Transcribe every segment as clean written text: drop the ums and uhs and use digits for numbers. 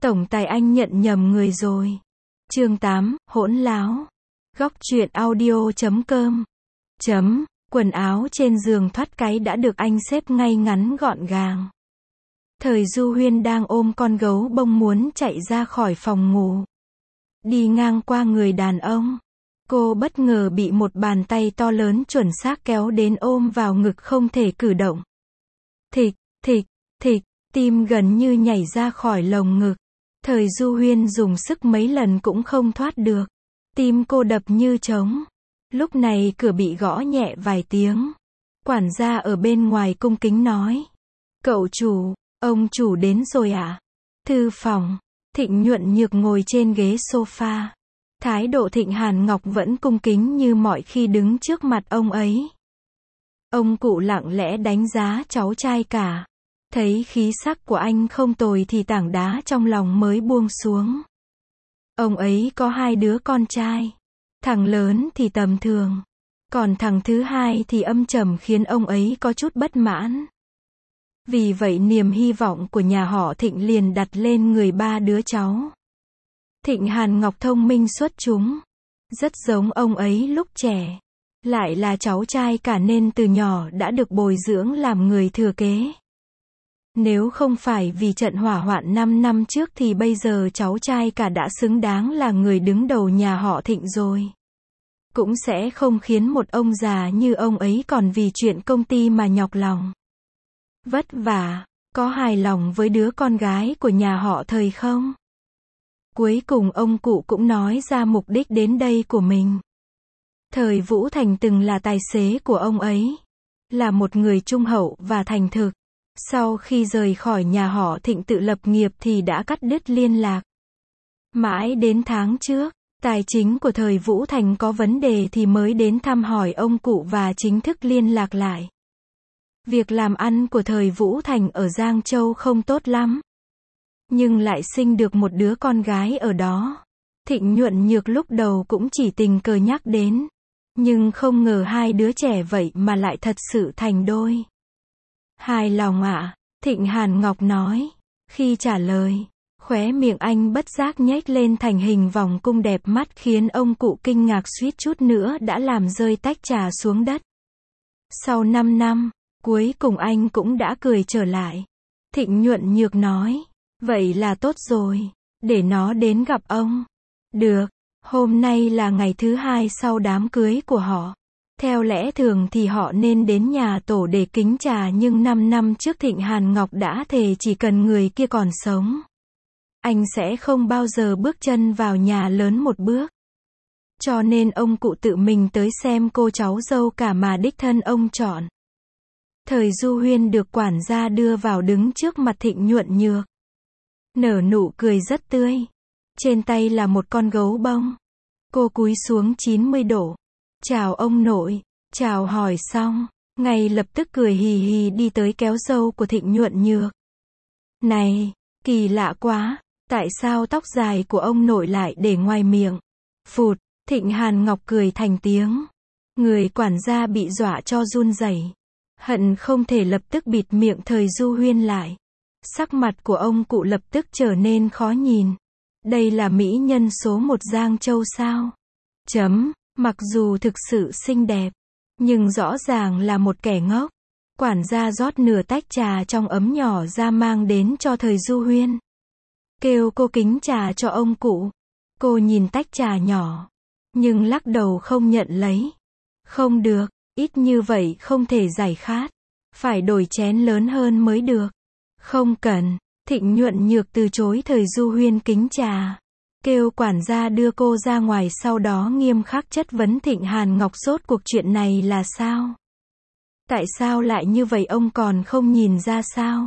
Tổng tài anh nhận nhầm người rồi. Chương 8, hỗn láo. Góc truyện audio.com. Quần áo trên giường thoát cái đã được anh xếp ngay ngắn gọn gàng. Thời Du Huyên đang ôm con gấu bông muốn chạy ra khỏi phòng ngủ. Đi ngang qua người đàn ông. Cô bất ngờ bị một bàn tay to lớn chuẩn xác kéo đến ôm vào ngực không thể cử động. Thịch, thịch, thịch, tim gần như nhảy ra khỏi lồng ngực. Thời Du Huyên dùng sức mấy lần cũng không thoát được. Tim cô đập như trống. Lúc này cửa bị gõ nhẹ vài tiếng. Quản gia ở bên ngoài cung kính nói. Cậu chủ, ông chủ đến rồi ạ. Thư phòng. Thịnh Nhuận Nhược ngồi trên ghế sofa. Thái độ Thịnh Hàn Ngọc vẫn cung kính như mọi khi đứng trước mặt ông ấy. Ông cụ lặng lẽ đánh giá cháu trai cả. Thấy khí sắc của anh không tồi thì tảng đá trong lòng mới buông xuống. Ông ấy có 2 đứa con trai. Thằng lớn thì tầm thường. Còn thằng thứ hai thì âm trầm khiến ông ấy có chút bất mãn. Vì vậy niềm hy vọng của nhà họ Thịnh liền đặt lên người 3 đứa cháu. Thịnh Hàn Ngọc thông minh xuất chúng. Rất giống ông ấy lúc trẻ. Lại là cháu trai cả nên từ nhỏ đã được bồi dưỡng làm người thừa kế. Nếu không phải vì trận hỏa hoạn 5 năm trước thì bây giờ cháu trai cả đã xứng đáng là người đứng đầu nhà họ Thịnh rồi. Cũng sẽ không khiến một ông già như ông ấy còn vì chuyện công ty mà nhọc lòng. Vất vả, có hài lòng với đứa con gái của nhà họ Thời không? Cuối cùng ông cụ cũng nói ra mục đích đến đây của mình. Thời Vũ Thành từng là tài xế của ông ấy. Là một người trung hậu và thành thực. Sau khi rời khỏi nhà họ Thịnh tự lập nghiệp thì đã cắt đứt liên lạc. Mãi đến tháng trước, tài chính của Thời Vũ Thành có vấn đề thì mới đến thăm hỏi ông cụ và chính thức liên lạc lại. Việc làm ăn của Thời Vũ Thành ở Giang Châu không tốt lắm. Nhưng lại sinh được một đứa con gái ở đó. Thịnh Nhuận Nhược lúc đầu cũng chỉ tình cờ nhắc đến. Nhưng không ngờ 2 đứa trẻ vậy mà lại thật sự thành đôi. Hài lòng ạ, Thịnh Hàn Ngọc nói. Khi trả lời, khóe miệng anh bất giác nhếch lên thành hình vòng cung đẹp mắt khiến ông cụ kinh ngạc suýt chút nữa đã làm rơi tách trà xuống đất. Sau 5 năm, cuối cùng anh cũng đã cười trở lại. Thịnh Nhuận Nhược nói. Vậy là tốt rồi, để nó đến gặp ông. Được, hôm nay là ngày thứ 2 sau đám cưới của họ. Theo lẽ thường thì họ nên đến nhà tổ để kính trà nhưng 5 năm trước Thịnh Hàn Ngọc đã thề chỉ cần người kia còn sống. Anh sẽ không bao giờ bước chân vào nhà lớn một bước. Cho nên ông cụ tự mình tới xem cô cháu dâu cả mà đích thân ông chọn. Thời Du Huyên được quản gia đưa vào đứng trước mặt Thịnh Nhuận Nhược. Nở nụ cười rất tươi. Trên tay là một con gấu bông. Cô cúi xuống 90 độ. Chào ông nội. Chào hỏi xong, ngay lập tức cười hì hì đi tới kéo râu của Thịnh Nhuận Nhược. Này, kỳ lạ quá. Tại sao tóc dài của ông nội lại để ngoài miệng? Phụt, Thịnh Hàn Ngọc cười thành tiếng. Người quản gia bị dọa cho run rẩy. Hận không thể lập tức bịt miệng Thời Du Huyên lại. Sắc mặt của ông cụ lập tức trở nên khó nhìn. Đây là mỹ nhân số 1 Giang Châu sao? Mặc dù thực sự xinh đẹp, nhưng rõ ràng là một kẻ ngốc. Quản gia rót nửa tách trà trong ấm nhỏ ra mang đến cho Thời Du Huyên. Kêu cô kính trà cho ông cụ. Cô nhìn tách trà nhỏ, nhưng lắc đầu không nhận lấy. Không được, ít như vậy không thể giải khát. Phải đổi chén lớn hơn mới được. Không cần, Thịnh Nhuận Nhược từ chối Thời Du Huyên kính trà. Kêu quản gia đưa cô ra ngoài sau đó nghiêm khắc chất vấn Thịnh Hàn Ngọc rốt cuộc chuyện này là sao? Tại sao lại như vậy ông còn không nhìn ra sao?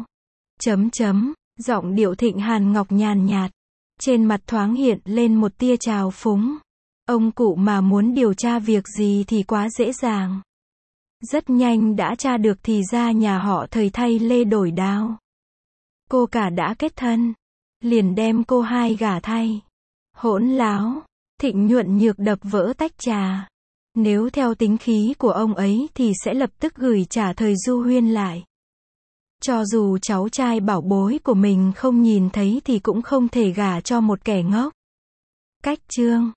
Giọng điệu Thịnh Hàn Ngọc nhàn nhạt. Trên mặt thoáng hiện lên một tia trào phúng. Ông cụ mà muốn điều tra việc gì thì quá dễ dàng. Rất nhanh đã tra được thì ra nhà họ Thời thay lê đổi đao. Cô cả đã kết thân. Liền đem cô hai gả thay. Hỗn láo. Thịnh Nhuận Nhược đập vỡ tách trà. Nếu theo tính khí của ông ấy thì sẽ lập tức gửi trả Thời Du Huyên lại. Cho dù cháu trai bảo bối của mình không nhìn thấy thì cũng không thể gả cho một kẻ ngốc. Cách chương